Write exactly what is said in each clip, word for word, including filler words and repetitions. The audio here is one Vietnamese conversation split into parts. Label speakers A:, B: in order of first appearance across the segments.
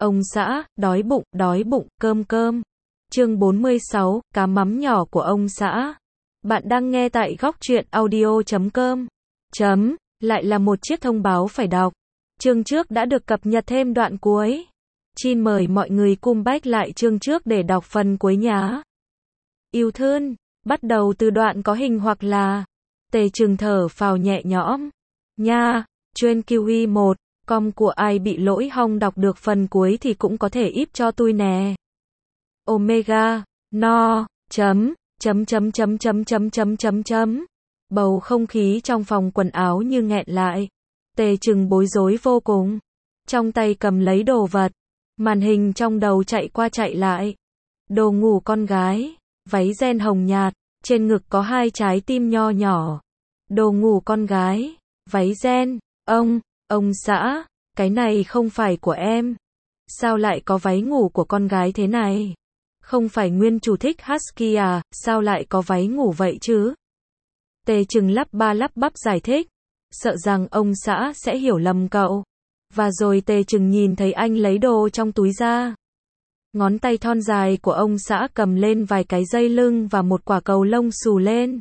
A: Ông xã, đói bụng, đói bụng, cơm cơm. Chương bốn mươi sáu, cá mắm nhỏ của ông xã. Bạn đang nghe tại góc truyện audio chấm com. Chấm, lại là một chiếc thông báo phải đọc. Chương trước đã được cập nhật thêm đoạn cuối. Xin mời mọi người cùng back lại chương trước để đọc phần cuối nhá. Yêu thương, bắt đầu từ đoạn có hình hoặc là Tề Trừng thở phào nhẹ nhõm. Nha, chuyên kiwi một, com của ai bị lỗi hong đọc được phần cuối thì cũng có thể íp cho tôi nè. Omega, no, chấm, chấm chấm chấm chấm chấm chấm chấm chấm. Bầu không khí trong phòng quần áo như nghẹn lại. Tề Trừng bối rối vô cùng. Trong tay cầm lấy đồ vật. Màn hình trong đầu chạy qua chạy lại. Đồ ngủ con gái. Váy ren hồng nhạt. Trên ngực có hai trái tim nho nhỏ. Đồ ngủ con gái. Váy ren. Ông, ông xã. Cái này không phải của em. Sao lại có váy ngủ của con gái thế này? Không phải nguyên chủ thích Husky à? Sao lại có váy ngủ vậy chứ? Tề Trừng lắp ba lắp bắp giải thích. Sợ rằng ông xã sẽ hiểu lầm cậu. Và rồi Tề Trừng nhìn thấy anh lấy đồ trong túi ra. Ngón tay thon dài của ông xã cầm lên vài cái dây lưng và một quả cầu lông xù lên.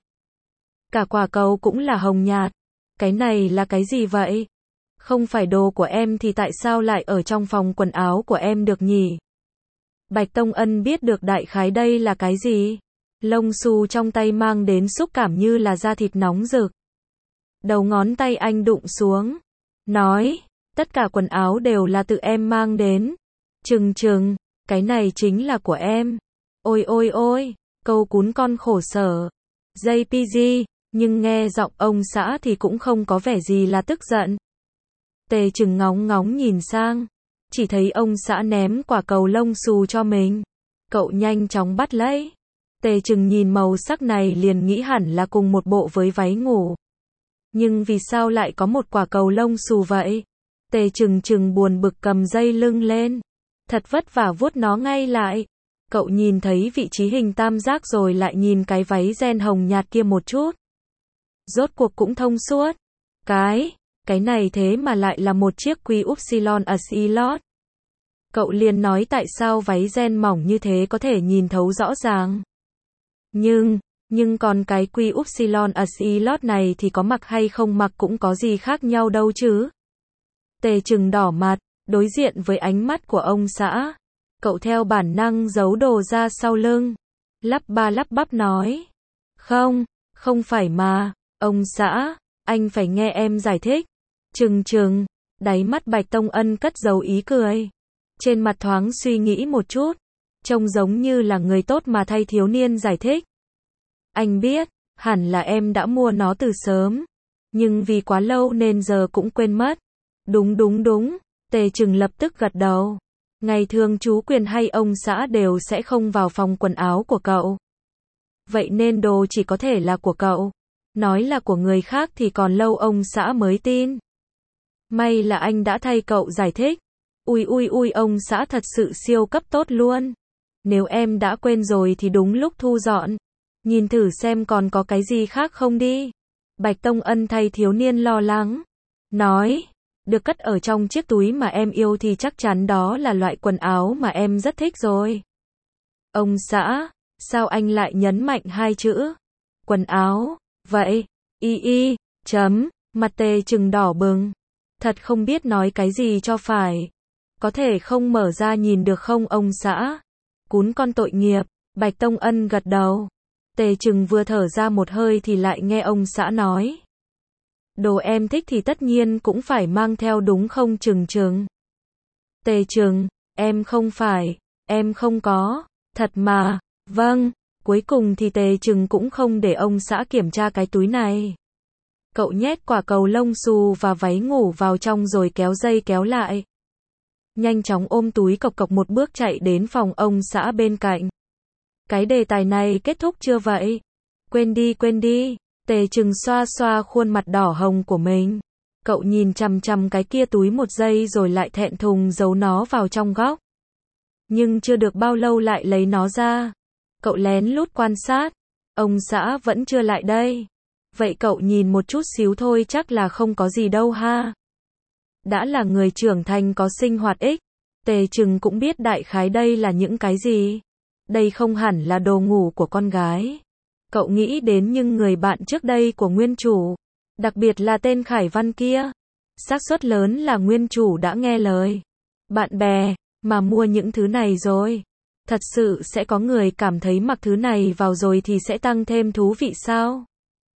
A: Cả quả cầu cũng là hồng nhạt. Cái này là cái gì vậy? Không phải đồ của em thì tại sao lại ở trong phòng quần áo của em được nhỉ? Bạch Tông Ân biết được đại khái đây là cái gì. Lông xù trong tay mang đến xúc cảm như là da thịt nóng rực. Đầu ngón tay anh đụng xuống. Nói, tất cả quần áo đều là tự em mang đến. Trừng Trừng, cái này chính là của em. Ôi ôi ôi, câu cún con khổ sở. gi pê giê, nhưng nghe giọng ông xã thì cũng không có vẻ gì là tức giận. Tề Trừng ngóng ngóng nhìn sang. Chỉ thấy ông xã ném quả cầu lông xù cho mình. Cậu nhanh chóng bắt lấy. Tề Trừng nhìn màu sắc này liền nghĩ hẳn là cùng một bộ với váy ngủ. Nhưng vì sao lại có một quả cầu lông xù vậy? Tề Trừng Trừng buồn bực cầm dây lưng lên. Thật vất vả vuốt nó ngay lại. Cậu nhìn thấy vị trí hình tam giác rồi lại nhìn cái váy ren hồng nhạt kia một chút. Rốt cuộc cũng thông suốt. Cái, cái này thế mà lại là một chiếc quy upsilon Asilot. Cậu liền nói tại sao váy ren mỏng như thế có thể nhìn thấu rõ ràng. Nhưng, nhưng còn cái quy upsilon Asilot này thì có mặc hay không mặc cũng có gì khác nhau đâu chứ. Tề Trừng đỏ mặt, đối diện với ánh mắt của ông xã. Cậu theo bản năng giấu đồ ra sau lưng. Lắp ba lắp bắp nói. Không, không phải mà, ông xã, anh phải nghe em giải thích. Trừng Trừng, đáy mắt Bạch Tông Ân cất dấu ý cười. Trên mặt thoáng suy nghĩ một chút. Trông giống như là người tốt mà thay thiếu niên giải thích. Anh biết, hẳn là em đã mua nó từ sớm. Nhưng vì quá lâu nên giờ cũng quên mất. Đúng đúng đúng, Tề Trừng lập tức gật đầu. Ngày thường chú Quyền hay ông xã đều sẽ không vào phòng quần áo của cậu. Vậy nên đồ chỉ có thể là của cậu. Nói là của người khác thì còn lâu ông xã mới tin. May là anh đã thay cậu giải thích. Ui ui ui, ông xã thật sự siêu cấp tốt luôn. Nếu em đã quên rồi thì đúng lúc thu dọn. Nhìn thử xem còn có cái gì khác không đi. Bạch Tông Ân thay thiếu niên lo lắng. Nói, được cất ở trong chiếc túi mà em yêu thì chắc chắn đó là loại quần áo mà em rất thích rồi. Ông xã, sao anh lại nhấn mạnh hai chữ? Quần áo, vậy, y y, chấm, mặt Tề Trừng đỏ bừng. Thật không biết nói cái gì cho phải. Có thể không mở ra nhìn được không ông xã? Cún con tội nghiệp, Bạch Tông Ân gật đầu. Tề Trừng vừa thở ra một hơi thì lại nghe ông xã nói. Đồ em thích thì tất nhiên cũng phải mang theo đúng không Trừng Trừng? Tề Trừng, em không phải, em không có, thật mà, vâng, cuối cùng thì Tề Trừng cũng không để ông xã kiểm tra cái túi này. Cậu nhét quả cầu lông xù và váy ngủ vào trong rồi kéo dây kéo lại. Nhanh chóng ôm túi cộc cộc một bước chạy đến phòng ông xã bên cạnh. Cái đề tài này kết thúc chưa vậy? Quên đi quên đi. Tề Trừng xoa xoa khuôn mặt đỏ hồng của mình. Cậu nhìn chằm chằm cái kia túi một giây rồi lại thẹn thùng giấu nó vào trong góc. Nhưng chưa được bao lâu lại lấy nó ra. Cậu lén lút quan sát. Ông xã vẫn chưa lại đây. Vậy cậu nhìn một chút xíu thôi chắc là không có gì đâu ha. Đã là người trưởng thành có sinh hoạt ích. Tề Trừng cũng biết đại khái đây là những cái gì. Đây không hẳn là đồ ngủ của con gái. Cậu nghĩ đến những người bạn trước đây của nguyên chủ. Đặc biệt là tên Khải Văn kia. Xác suất lớn là nguyên chủ đã nghe lời bạn bè mà mua những thứ này rồi. Thật sự sẽ có người cảm thấy mặc thứ này vào rồi thì sẽ tăng thêm thú vị sao?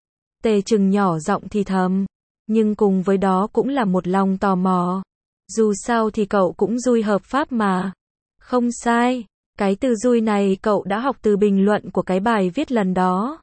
A: Tề Trừng nhỏ giọng thì thầm. Nhưng cùng với đó cũng là một lòng tò mò. Dù sao thì cậu cũng dui hợp pháp mà. Không sai. Cái từ dui này cậu đã học từ bình luận của cái bài viết lần đó.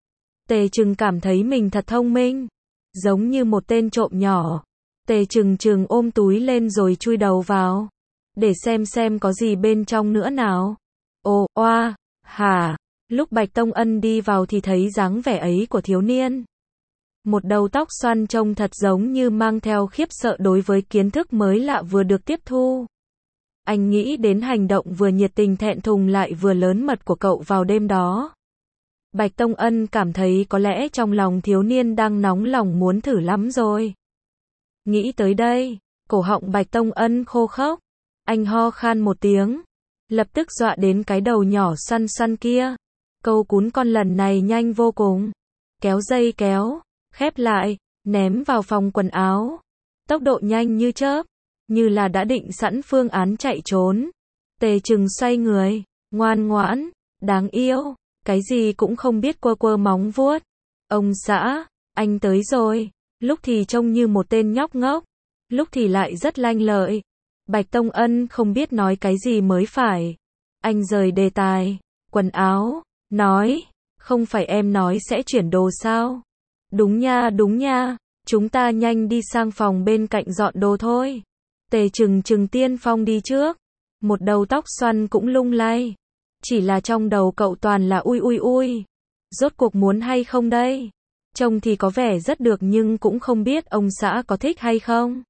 A: Tề Trừng cảm thấy mình thật thông minh. Giống như một tên trộm nhỏ. Tề Trừng Trừng ôm túi lên rồi chui đầu vào. Để xem xem có gì bên trong nữa nào. Ồ, oa, hả. Lúc Bạch Tông Ân đi vào thì thấy dáng vẻ ấy của thiếu niên. Một đầu tóc xoăn trông thật giống như mang theo khiếp sợ đối với kiến thức mới lạ vừa được tiếp thu. Anh nghĩ đến hành động vừa nhiệt tình thẹn thùng lại vừa lớn mật của cậu vào đêm đó. Bạch Tông Ân cảm thấy có lẽ trong lòng thiếu niên đang nóng lòng muốn thử lắm rồi. Nghĩ tới đây, cổ họng Bạch Tông Ân khô khốc. Anh ho khan một tiếng. Lập tức dọa đến cái đầu nhỏ xoăn xoăn kia. Câu cún con lần này nhanh vô cùng. Kéo dây kéo, khép lại, ném vào phòng quần áo. Tốc độ nhanh như chớp, như là đã định sẵn phương án chạy trốn. Tề Trừng xoay người, ngoan ngoãn, đáng yêu, cái gì cũng không biết quơ quơ móng vuốt. Ông xã, anh tới rồi. Lúc thì trông như một tên nhóc ngốc, lúc thì lại rất lanh lợi. Bạch Tông Ân không biết nói cái gì mới phải. Anh rời đề tài, quần áo, nói, không phải em nói sẽ chuyển đồ sao? Đúng nha, đúng nha, chúng ta nhanh đi sang phòng bên cạnh dọn đồ thôi. Tề Trừng Trừng tiên phong đi trước, một đầu tóc xoăn cũng lung lay. Chỉ là trong đầu cậu toàn là ui ui ui. Rốt cuộc muốn hay không đây? Trông thì có vẻ rất được nhưng cũng không biết ông xã có thích hay không.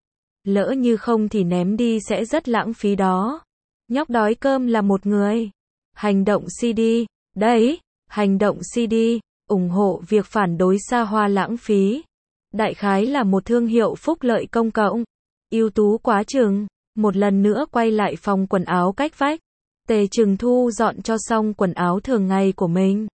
A: Lỡ như không thì ném đi sẽ rất lãng phí đó. Nhóc đói cơm là một người. Hành động xê đê, đấy, hành động xê đê, ủng hộ việc phản đối xa hoa lãng phí. Đại khái là một thương hiệu phúc lợi công cộng. Ưu tú quá chừng. Một lần nữa quay lại phòng quần áo cách vách. Tề Trừng thu dọn cho xong quần áo thường ngày của mình.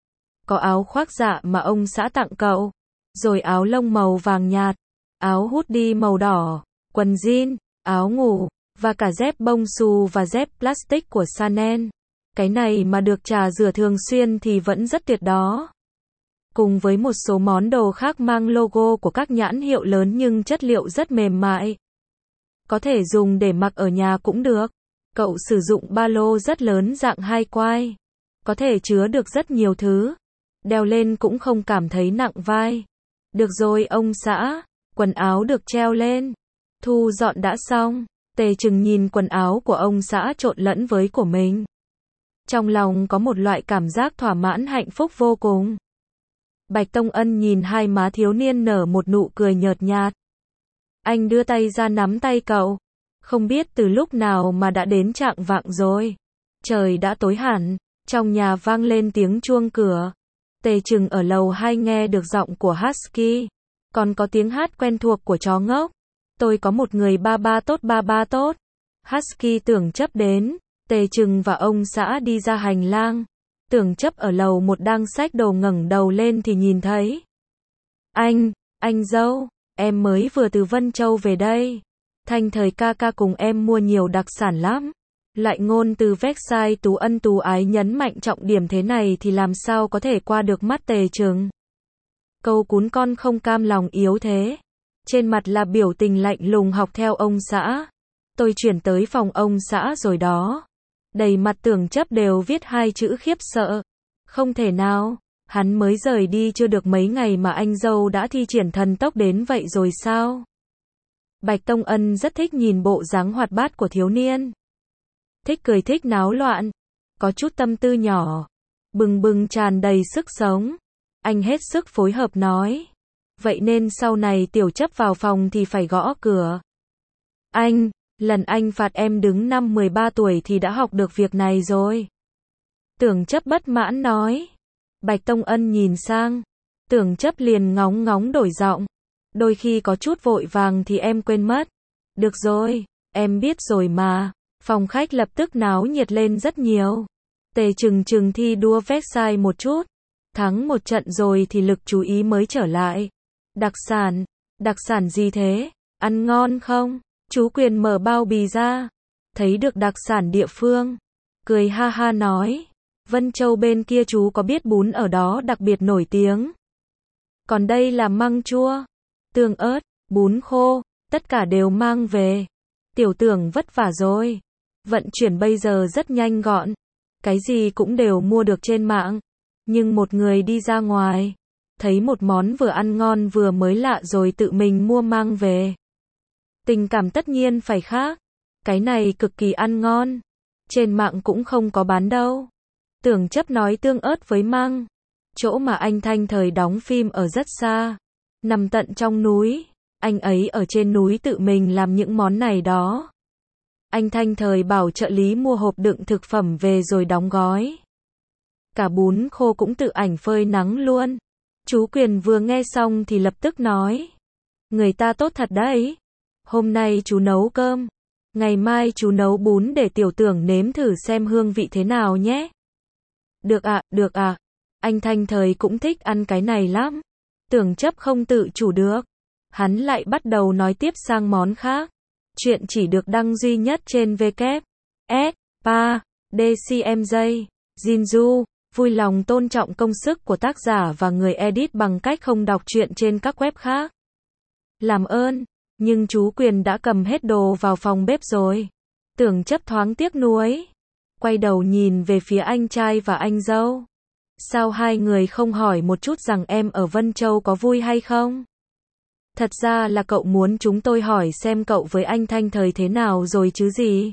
A: Có áo khoác dạ mà ông xã tặng cậu. Rồi áo lông màu vàng nhạt. Áo hoodie màu đỏ. Quần jean, áo ngủ. Và cả dép bông xù và dép plastic của Chanel. Cái này mà được trà rửa thường xuyên thì vẫn rất tuyệt đó. Cùng với một số món đồ khác mang logo của các nhãn hiệu lớn nhưng chất liệu rất mềm mại. Có thể dùng để mặc ở nhà cũng được. Cậu sử dụng ba lô rất lớn dạng hai quai. Có thể chứa được rất nhiều thứ. Đeo lên cũng không cảm thấy nặng vai. Được rồi ông xã, quần áo được treo lên. Thu dọn đã xong. Tề Trừng nhìn quần áo của ông xã trộn lẫn với của mình. Trong lòng có một loại cảm giác thỏa mãn hạnh phúc vô cùng. Bạch Tông Ân nhìn hai má thiếu niên nở một nụ cười nhợt nhạt. Anh đưa tay ra nắm tay cậu. Không biết từ lúc nào mà đã đến chạng vạng rồi. Trời đã tối hẳn, trong nhà vang lên tiếng chuông cửa. Tề Trừng ở lầu hai nghe được giọng của Husky. Còn có tiếng hát quen thuộc của chó ngốc. Tôi có một người ba ba tốt ba ba tốt. Husky Tưởng Chấp đến. Tề Trừng và ông xã đi ra hành lang. Tưởng Chấp ở lầu một đang xách đồ ngẩng đầu lên thì nhìn thấy. Anh, anh dâu, em mới vừa từ Vân Châu về đây. Thanh Thời ca ca cùng em mua nhiều đặc sản lắm. Lại ngôn từ website Tú Ân Tú Ái nhấn mạnh trọng điểm thế này thì làm sao có thể qua được mắt Tề Trừng. Câu cún con không cam lòng yếu thế. Trên mặt là biểu tình lạnh lùng học theo ông xã. Tôi chuyển tới phòng ông xã rồi đó. Đầy mặt Tưởng Chấp đều viết hai chữ khiếp sợ. Không thể nào, hắn mới rời đi chưa được mấy ngày mà anh dâu đã thi triển thần tốc đến vậy rồi sao? Bạch Tông Ân rất thích nhìn bộ dáng hoạt bát của thiếu niên. Thích cười thích náo loạn. Có chút tâm tư nhỏ. Bừng bừng tràn đầy sức sống. Anh hết sức phối hợp nói. Vậy nên sau này Tiểu Chấp vào phòng thì phải gõ cửa. Anh, lần anh phạt em đứng năm mười ba tuổi thì đã học được việc này rồi. Tưởng Chấp bất mãn nói. Bạch Tông Ân nhìn sang. Tưởng Chấp liền ngóng ngóng đổi giọng. Đôi khi có chút vội vàng thì em quên mất. Được rồi, Em biết rồi mà. Phòng khách lập tức náo nhiệt lên rất nhiều. Tề Trừng Trừng thi đua Versailles một chút. Thắng một trận rồi thì lực chú ý mới trở lại. Đặc sản. Đặc sản gì thế? Ăn ngon không? Chú Quyền mở bao bì ra. Thấy được đặc sản địa phương. Cười ha ha nói. Vân Châu bên kia chú có biết bún ở đó đặc biệt nổi tiếng. Còn đây là măng chua, tương ớt, bún khô, tất cả đều mang về. Tiểu Tưởng vất vả rồi. Vận chuyển bây giờ rất nhanh gọn. Cái gì cũng đều mua được trên mạng. Nhưng một người đi ra ngoài, thấy một món vừa ăn ngon vừa mới lạ rồi tự mình mua mang về. Tình cảm tất nhiên phải khác. Cái này cực kỳ ăn ngon. Trên mạng cũng không có bán đâu. Tưởng Chấp nói tương ớt với măng. Chỗ mà anh Thanh Thời đóng phim ở rất xa. Nằm tận trong núi. Anh ấy ở trên núi tự mình làm những món này đó. Anh Thanh Thời bảo trợ lý mua hộp đựng thực phẩm về rồi đóng gói. Cả bún khô cũng tự ảnh phơi nắng luôn. Chú Quyền vừa nghe xong thì lập tức nói. Người ta tốt thật đấy. Hôm nay chú nấu cơm. Ngày mai chú nấu bún để Tiểu Tưởng nếm thử xem hương vị thế nào nhé. Được ạ, à, được ạ. À. Anh Thanh Thời cũng thích ăn cái này lắm. Tưởng Chấp không tự chủ được. Hắn lại bắt đầu nói tiếp sang món khác. Chuyện chỉ được đăng duy nhất trên W S P A D C M J. Jinju, vui lòng tôn trọng công sức của tác giả và người edit bằng cách không đọc truyện trên các web khác. Làm ơn, nhưng chú Quyền đã cầm hết đồ vào phòng bếp rồi. Tưởng Chấp thoáng tiếc nuối. Quay đầu nhìn về phía anh trai và anh dâu. Sao hai người không hỏi một chút rằng em ở Vân Châu có vui hay không? Thật ra là cậu muốn chúng tôi hỏi xem cậu với anh Thanh Thời thế nào rồi chứ gì?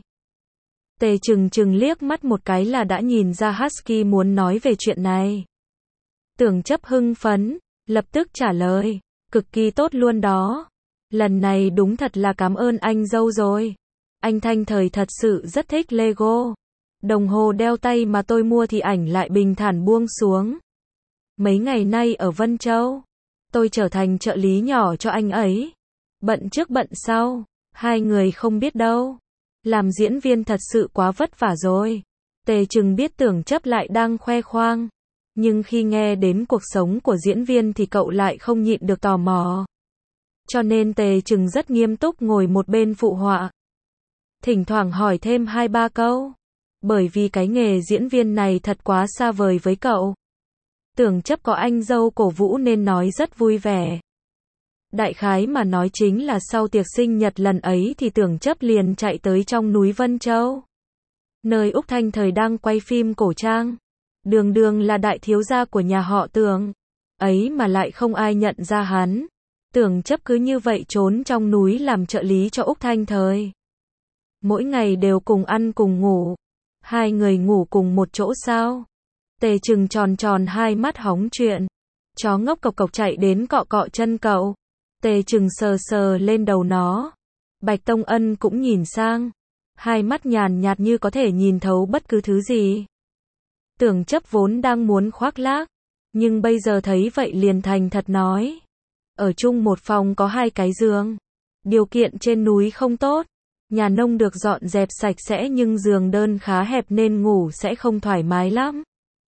A: Tề Trừng Trừng liếc mắt một cái là đã nhìn ra Husky muốn nói về chuyện này. Tưởng Chấp hưng phấn, lập tức trả lời. Cực kỳ tốt luôn đó. Lần này đúng thật là cảm ơn anh dâu rồi. Anh Thanh Thời thật sự rất thích Lego. Đồng hồ đeo tay mà tôi mua thì ảnh lại bình thản buông xuống. Mấy ngày nay ở Vân Châu, tôi trở thành trợ lý nhỏ cho anh ấy. Bận trước bận sau, hai người không biết đâu. Làm diễn viên thật sự quá vất vả rồi. Tề Trừng biết Tưởng Chấp lại đang khoe khoang. Nhưng khi nghe đến cuộc sống của diễn viên thì cậu lại không nhịn được tò mò. Cho nên Tề Trừng rất nghiêm túc ngồi một bên phụ họa. Thỉnh thoảng hỏi thêm hai ba câu. Bởi vì cái nghề diễn viên này thật quá xa vời với cậu. Tưởng Chấp có anh dâu cổ vũ nên nói rất vui vẻ. Đại khái mà nói chính là sau tiệc sinh nhật lần ấy thì Tưởng Chấp liền chạy tới trong núi Vân Châu. Nơi Úc Thanh Thời đang quay phim cổ trang. Đường Đường là đại thiếu gia của nhà họ Tưởng. Ấy mà lại không ai nhận ra hắn. Tưởng Chấp cứ như vậy trốn trong núi làm trợ lý cho Úc Thanh Thời. Mỗi ngày đều cùng ăn cùng ngủ. Hai người ngủ cùng một chỗ sao? Tề Trừng tròn tròn hai mắt hóng chuyện. Chó ngốc cộc cộc chạy đến cọ cọ chân cậu. Tề Trừng sờ sờ lên đầu nó. Bạch Tông Ân cũng nhìn sang. Hai mắt nhàn nhạt như có thể nhìn thấu bất cứ thứ gì. Tưởng Chấp vốn đang muốn khoác lác. Nhưng bây giờ thấy vậy liền thành thật nói. Ở chung một phòng có hai cái giường. Điều kiện trên núi không tốt. Nhà nông được dọn dẹp sạch sẽ nhưng giường đơn khá hẹp nên ngủ sẽ không thoải mái lắm.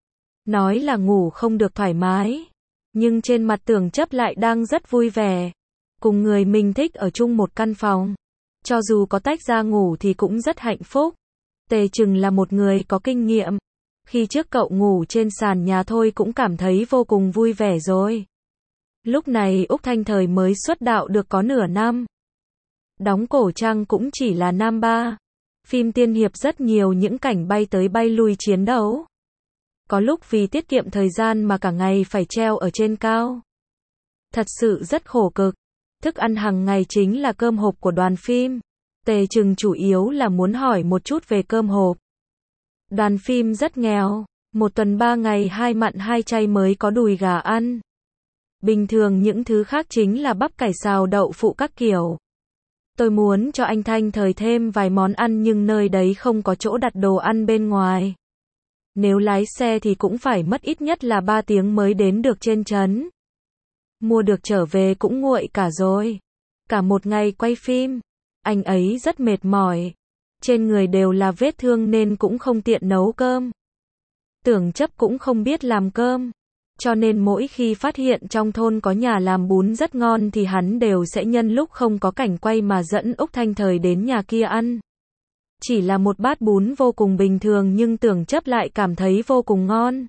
A: Nói là ngủ không được thoải mái. Nhưng trên mặt Tưởng Chấp lại đang rất vui vẻ. Cùng người mình thích ở chung một căn phòng. Cho dù có tách ra ngủ thì cũng rất hạnh phúc. Tề Trừng là một người có kinh nghiệm. Khi trước cậu ngủ trên sàn nhà thôi cũng cảm thấy vô cùng vui vẻ rồi. Lúc này Úc Thanh Thời mới xuất đạo được có nửa năm. Đóng cổ trang cũng chỉ là nam ba. Phim tiên hiệp rất nhiều những cảnh bay tới bay lui chiến đấu. Có lúc vì tiết kiệm thời gian mà cả ngày phải treo ở trên cao. Thật sự rất khổ cực. Thức ăn hàng ngày chính là cơm hộp của đoàn phim. Tề Trừng chủ yếu là muốn hỏi một chút về cơm hộp. Đoàn phim rất nghèo. Một tuần ba ngày hai mặn hai chay mới có đùi gà ăn. Bình thường những thứ khác chính là bắp cải xào đậu phụ các kiểu. Tôi muốn cho anh Thanh Thời thêm vài món ăn nhưng nơi đấy không có chỗ đặt đồ ăn bên ngoài. Nếu lái xe thì cũng phải mất ít nhất là ba tiếng mới đến được trên trấn. Mua được trở về cũng nguội cả rồi. Cả một ngày quay phim. Anh ấy rất mệt mỏi. Trên người đều là vết thương nên cũng không tiện nấu cơm. Tưởng Chấp cũng không biết làm cơm. Cho nên mỗi khi phát hiện trong thôn có nhà làm bún rất ngon thì hắn đều sẽ nhân lúc không có cảnh quay mà dẫn Úc Thanh Thời đến nhà kia ăn. Chỉ là một bát bún vô cùng bình thường nhưng Tưởng Chấp lại cảm thấy vô cùng ngon.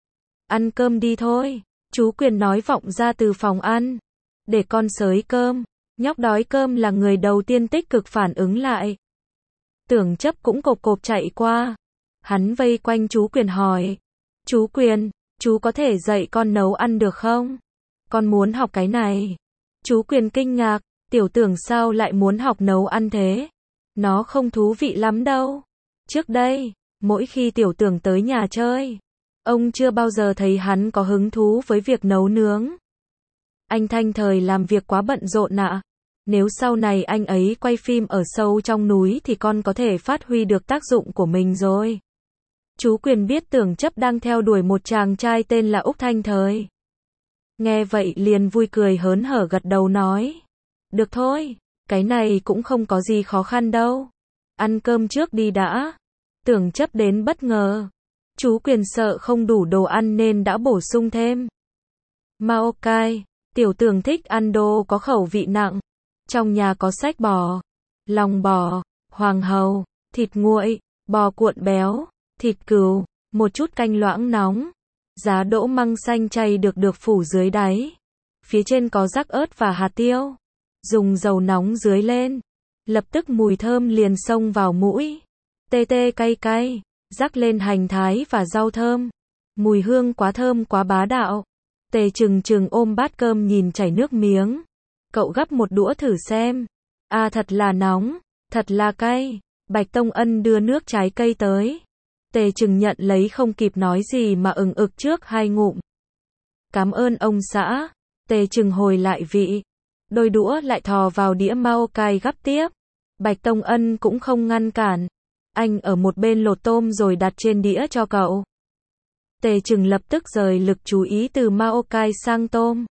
A: Ăn cơm đi thôi. Chú Quyền nói vọng ra từ phòng ăn. Để con xới cơm. Nhóc đói cơm là người đầu tiên tích cực phản ứng lại. Tưởng Chấp cũng cộp cộp chạy qua. Hắn vây quanh chú Quyền hỏi. Chú Quyền, chú có thể dạy con nấu ăn được không? Con muốn học cái này. Chú Quyền kinh ngạc, Tiểu Tưởng sao lại muốn học nấu ăn thế? Nó không thú vị lắm đâu. Trước đây, mỗi khi Tiểu Tưởng tới nhà chơi, ông chưa bao giờ thấy hắn có hứng thú với việc nấu nướng. Anh Thanh Thời làm việc quá bận rộn ạ. Nếu sau này anh ấy quay phim ở sâu trong núi thì con có thể phát huy được tác dụng của mình rồi. Chú Quyền biết Tưởng Chấp đang theo đuổi một chàng trai tên là Úc Thanh Thời. Nghe vậy liền vui cười hớn hở gật đầu nói. Được thôi, cái này cũng không có gì khó khăn đâu. Ăn cơm trước đi đã. Tưởng Chấp đến bất ngờ. Chú Quyền sợ không đủ đồ ăn nên đã bổ sung thêm. Mao cai, Tiểu Tưởng thích ăn đồ có khẩu vị nặng. Trong nhà có sách bò, lòng bò, hoàng hầu, thịt nguội, bò cuộn béo, thịt cừu, một chút canh loãng nóng. Giá đỗ măng xanh chay được được phủ dưới đáy. Phía trên có rắc ớt và hạt tiêu. Dùng dầu nóng dưới lên. Lập tức mùi thơm liền xông vào mũi. Tê tê cay cay, rắc lên hành thái và rau thơm. Mùi hương quá thơm quá bá đạo. Tề Trừng Trừng ôm bát cơm nhìn chảy nước miếng. Cậu gắp một đũa thử xem. À thật là nóng, thật là cay. Bạch Tông Ân đưa nước trái cây tới. Tề Trừng nhận lấy không kịp nói gì mà ừng ực trước hai ngụm. Cảm ơn ông xã. Tề Trừng hồi lại vị. Đôi đũa lại thò vào đĩa mau cay gắp tiếp. Bạch Tông Ân cũng không ngăn cản. Anh ở một bên lột tôm rồi đặt trên đĩa cho cậu. Tề Trừng lập tức rời lực chú ý từ Mao cai sang tôm.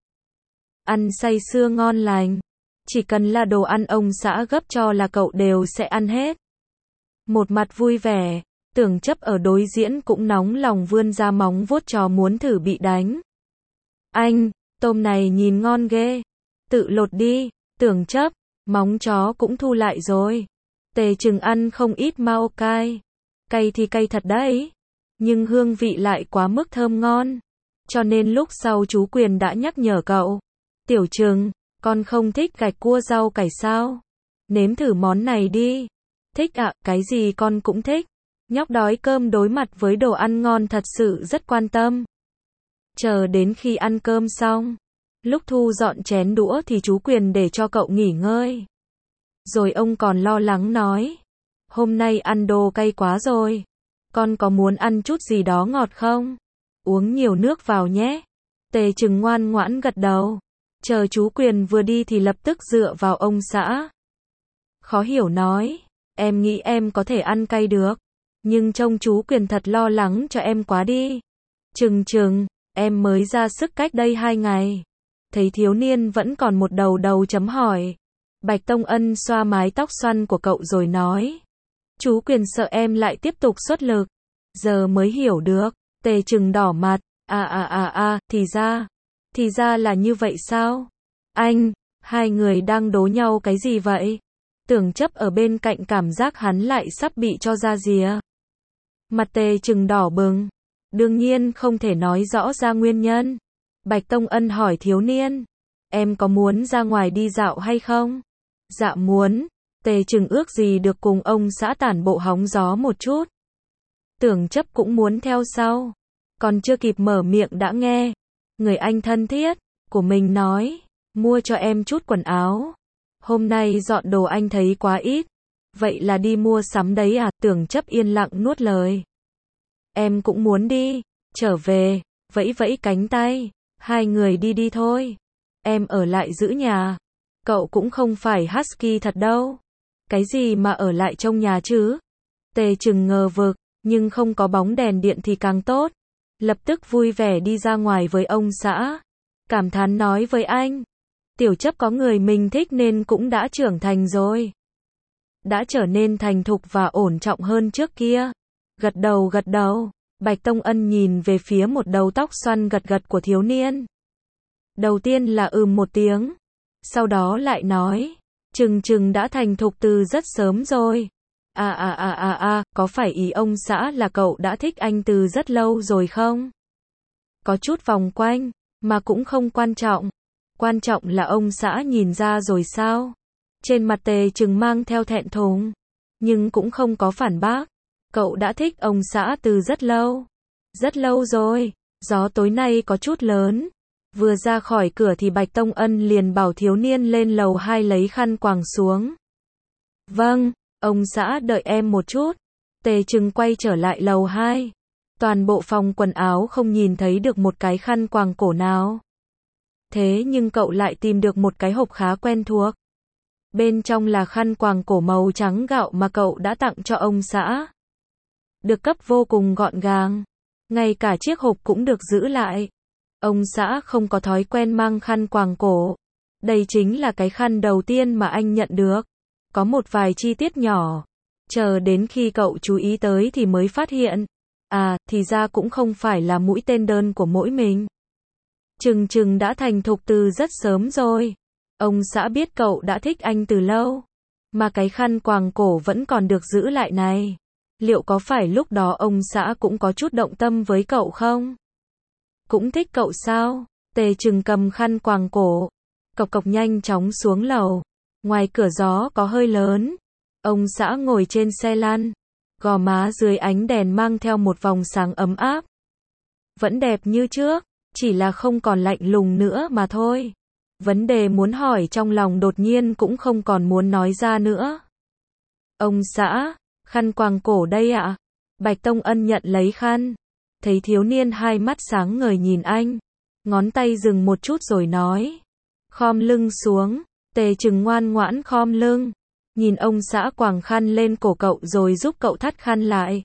A: Ăn say sưa ngon lành. Chỉ cần là đồ ăn ông xã gấp cho là cậu đều sẽ ăn hết. Một mặt vui vẻ, Tưởng Chấp ở đối diễn cũng nóng lòng vươn ra móng vuốt trò muốn thử bị đánh. Anh, tôm này nhìn ngon ghê. Tự lột đi. Tưởng Chấp, móng chó cũng thu lại rồi. Tề Trừng ăn không ít Mao cai. Cay thì cay thật đấy. Nhưng hương vị lại quá mức thơm ngon. Cho nên lúc sau chú Quyền đã nhắc nhở cậu. Tiểu Trừng, con không thích gạch cua rau cải sao? Nếm thử món này đi. Thích ạ, à, cái gì con cũng thích. Nhóc đói cơm đối mặt với đồ ăn ngon thật sự rất quan tâm. Chờ đến khi ăn cơm xong, lúc thu dọn chén đũa thì chú Quyền để cho cậu nghỉ ngơi. Rồi ông còn lo lắng nói. Hôm nay ăn đồ cay quá rồi. Con có muốn ăn chút gì đó ngọt không? Uống nhiều nước vào nhé. Tề Trừng ngoan ngoãn gật đầu. Chờ chú Quyền vừa đi thì lập tức dựa vào ông xã. Khó hiểu nói. Em nghĩ em có thể ăn cay được. Nhưng trông chú Quyền thật lo lắng cho em quá đi. Trừng Trừng, em mới ra sức cách đây hai ngày. Thấy thiếu niên vẫn còn một đầu đầu chấm hỏi. Bạch Tông Ân xoa mái tóc xoăn của cậu rồi nói. Chú Quyền sợ em lại tiếp tục xuất lực. Giờ mới hiểu được. Tề Trừng đỏ mặt. À à à à, thì ra. Thì ra là như vậy sao? Anh, hai người đang đố nhau cái gì vậy? Tưởng Chấp ở bên cạnh cảm giác hắn lại sắp bị cho ra rìa. Mặt Tề Trừng đỏ bừng. Đương nhiên không thể nói rõ ra nguyên nhân. Bạch Tông Ân hỏi thiếu niên. Em có muốn ra ngoài đi dạo hay không? Dạ muốn. Tề Trừng ước gì được cùng ông xã tản bộ hóng gió một chút. Tưởng Chấp cũng muốn theo sau. Còn chưa kịp mở miệng đã nghe người anh thân thiết của mình nói. Mua cho em chút quần áo. Hôm nay dọn đồ anh thấy quá ít. Vậy là đi mua sắm đấy à? Tưởng Chấp yên lặng nuốt lời. Em cũng muốn đi. Trở về, vẫy vẫy cánh tay. Hai người đi đi thôi. Em ở lại giữ nhà. Cậu cũng không phải husky thật đâu. Cái gì mà ở lại trong nhà chứ? Tề Trừng ngờ vực, nhưng không có bóng đèn điện thì càng tốt. Lập tức vui vẻ đi ra ngoài với ông xã. Cảm thán nói với anh. Tiểu Chấp có người mình thích nên cũng đã trưởng thành rồi. đã trở nên thành thục và ổn trọng hơn trước kia. Gật đầu gật đầu, Bạch Tông Ân nhìn về phía một đầu tóc xoăn gật gật của thiếu niên. Đầu tiên là ừm một tiếng, sau đó lại nói, chừng chừng đã thành thục từ rất sớm rồi. À à à à à, có phải ý ông xã là cậu đã thích anh từ rất lâu rồi không? Có chút vòng quanh, mà cũng không quan trọng. Quan trọng là ông xã nhìn ra rồi sao? Trên mặt Tề Trừng mang theo thẹn thùng, nhưng cũng không có phản bác. Cậu đã thích ông xã từ rất lâu. Rất lâu rồi. Gió tối nay có chút lớn. Vừa ra khỏi cửa thì Bạch Tông Ân liền bảo thiếu niên lên lầu hai lấy khăn quàng xuống. Vâng, ông xã đợi em một chút. Tề Trừng quay trở lại lầu hai. Toàn bộ phòng quần áo không nhìn thấy được một cái khăn quàng cổ nào. Thế nhưng cậu lại tìm được một cái hộp khá quen thuộc. Bên trong là khăn quàng cổ màu trắng gạo mà cậu đã tặng cho ông xã. Được cấp vô cùng gọn gàng. Ngay cả chiếc hộp cũng được giữ lại. Ông xã không có thói quen mang khăn quàng cổ. Đây chính là cái khăn đầu tiên mà anh nhận được. Có một vài chi tiết nhỏ. Chờ đến khi cậu chú ý tới thì mới phát hiện. À, thì ra cũng không phải là mũi tên đơn của mỗi mình. Chừng chừng đã thành thục từ rất sớm rồi. Ông xã biết cậu đã thích anh từ lâu. Mà cái khăn quàng cổ vẫn còn được giữ lại này. Liệu có phải lúc đó ông xã cũng có chút động tâm với cậu không? Cũng thích cậu sao? Tề Trừng cầm khăn quàng cổ. Cộc cộc nhanh chóng xuống lầu. Ngoài cửa gió có hơi lớn. Ông xã ngồi trên xe lăn. Gò má dưới ánh đèn mang theo một vòng sáng ấm áp. Vẫn đẹp như trước. Chỉ là không còn lạnh lùng nữa mà thôi. Vấn đề muốn hỏi trong lòng đột nhiên cũng không còn muốn nói ra nữa. Ông xã, khăn quàng cổ đây ạ. Bạch Tông Ân nhận lấy khăn. Thấy thiếu niên hai mắt sáng ngời nhìn anh. Ngón tay dừng một chút rồi nói. Khom lưng xuống. Tề Trừng ngoan ngoãn khom lưng. Nhìn ông xã quàng khăn lên cổ cậu rồi giúp cậu thắt khăn lại.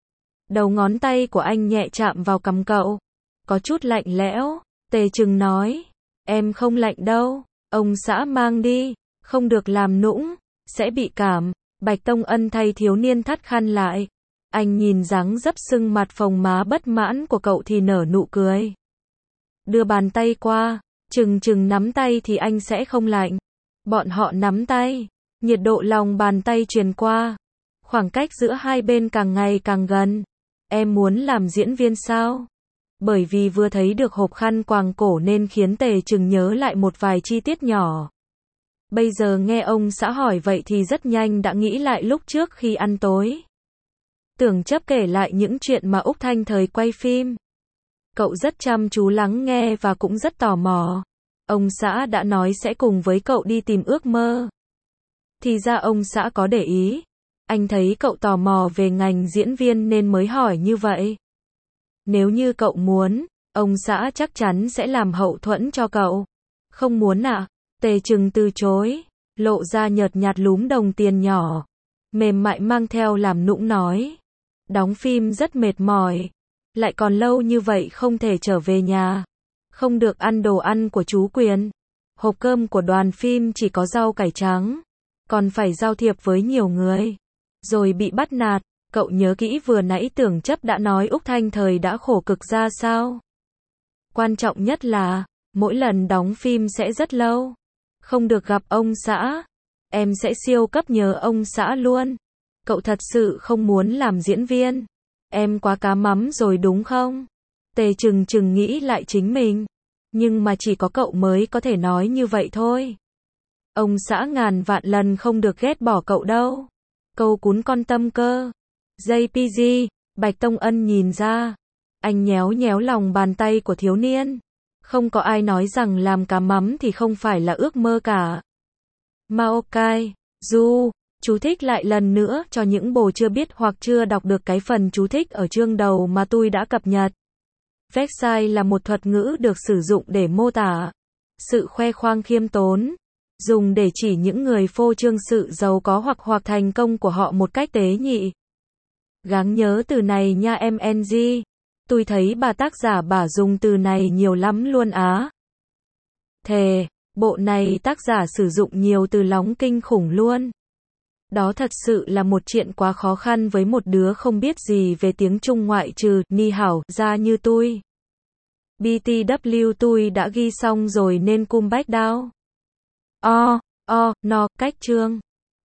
A: Đầu ngón tay của anh nhẹ chạm vào cằm cậu. Có chút lạnh lẽo. Tề Trừng nói. Em không lạnh đâu. Ông xã mang đi. Không được làm nũng. Sẽ bị cảm. Bạch Tông Ân thay thiếu niên thắt khăn lại. Anh nhìn dáng dấp sưng mặt phồng má bất mãn của cậu thì nở nụ cười. Đưa bàn tay qua. Chừng chừng nắm tay thì anh sẽ không lạnh. Bọn họ nắm tay. Nhiệt độ lòng bàn tay truyền qua. Khoảng cách giữa hai bên càng ngày càng gần. Em muốn làm diễn viên sao? Bởi vì vừa thấy được hộp khăn quàng cổ nên khiến Tề Trừng nhớ lại một vài chi tiết nhỏ. Bây giờ nghe ông xã hỏi vậy thì rất nhanh đã nghĩ lại lúc trước khi ăn tối. Tưởng chấp kể lại những chuyện mà Úc Thanh thời quay phim. Cậu rất chăm chú lắng nghe và cũng rất tò mò. Ông xã đã nói sẽ cùng với cậu đi tìm ước mơ. Thì ra ông xã có để ý. Anh thấy cậu tò mò về ngành diễn viên nên mới hỏi như vậy. Nếu như cậu muốn, ông xã chắc chắn sẽ làm hậu thuẫn cho cậu. Không muốn à? Tề Trừng từ chối, lộ ra nhợt nhạt lúm đồng tiền nhỏ. Mềm mại mang theo làm nũng nói. Đóng phim rất mệt mỏi. Lại còn lâu như vậy không thể trở về nhà. Không được ăn đồ ăn của chú Quyền. Hộp cơm của đoàn phim chỉ có rau cải trắng. Còn phải giao thiệp với nhiều người. Rồi bị bắt nạt. Cậu nhớ kỹ vừa nãy Tưởng Chấp đã nói Úc Thanh thời đã khổ cực ra sao? Quan trọng nhất là, mỗi lần đóng phim sẽ rất lâu. Không được gặp ông xã. Em sẽ siêu cấp nhớ ông xã luôn. Cậu thật sự không muốn làm diễn viên. Em quá cá mắm rồi đúng không? Tề Trừng Trừng nghĩ lại chính mình. Nhưng mà chỉ có cậu mới có thể nói như vậy thôi. Ông xã ngàn vạn lần không được ghét bỏ cậu đâu. Câu cún con tâm cơ. gi pê giê, Bạch Tông Ân nhìn ra. Anh nhéo nhéo lòng bàn tay của thiếu niên. Không có ai nói rằng làm cá mắm thì không phải là ước mơ cả. Maokai, Du, chú thích lại lần nữa cho những bồ chưa biết hoặc chưa đọc được cái phần chú thích ở chương đầu mà tôi đã cập nhật. Vexai là một thuật ngữ được sử dụng để mô tả sự khoe khoang khiêm tốn, dùng để chỉ những người phô trương sự giàu có hoặc hoặc thành công của họ một cách tế nhị. Gắng nhớ từ này nha em en giê. Tôi thấy bà tác giả bà dùng từ này nhiều lắm luôn á. Thề, bộ này tác giả sử dụng nhiều từ lóng kinh khủng luôn. Đó thật sự là một chuyện quá khó khăn với một đứa không biết gì về tiếng Trung ngoại trừ ni hảo ra như tôi. bê tê vê tôi đã ghi xong rồi nên come back down. O, o, no, cách chương.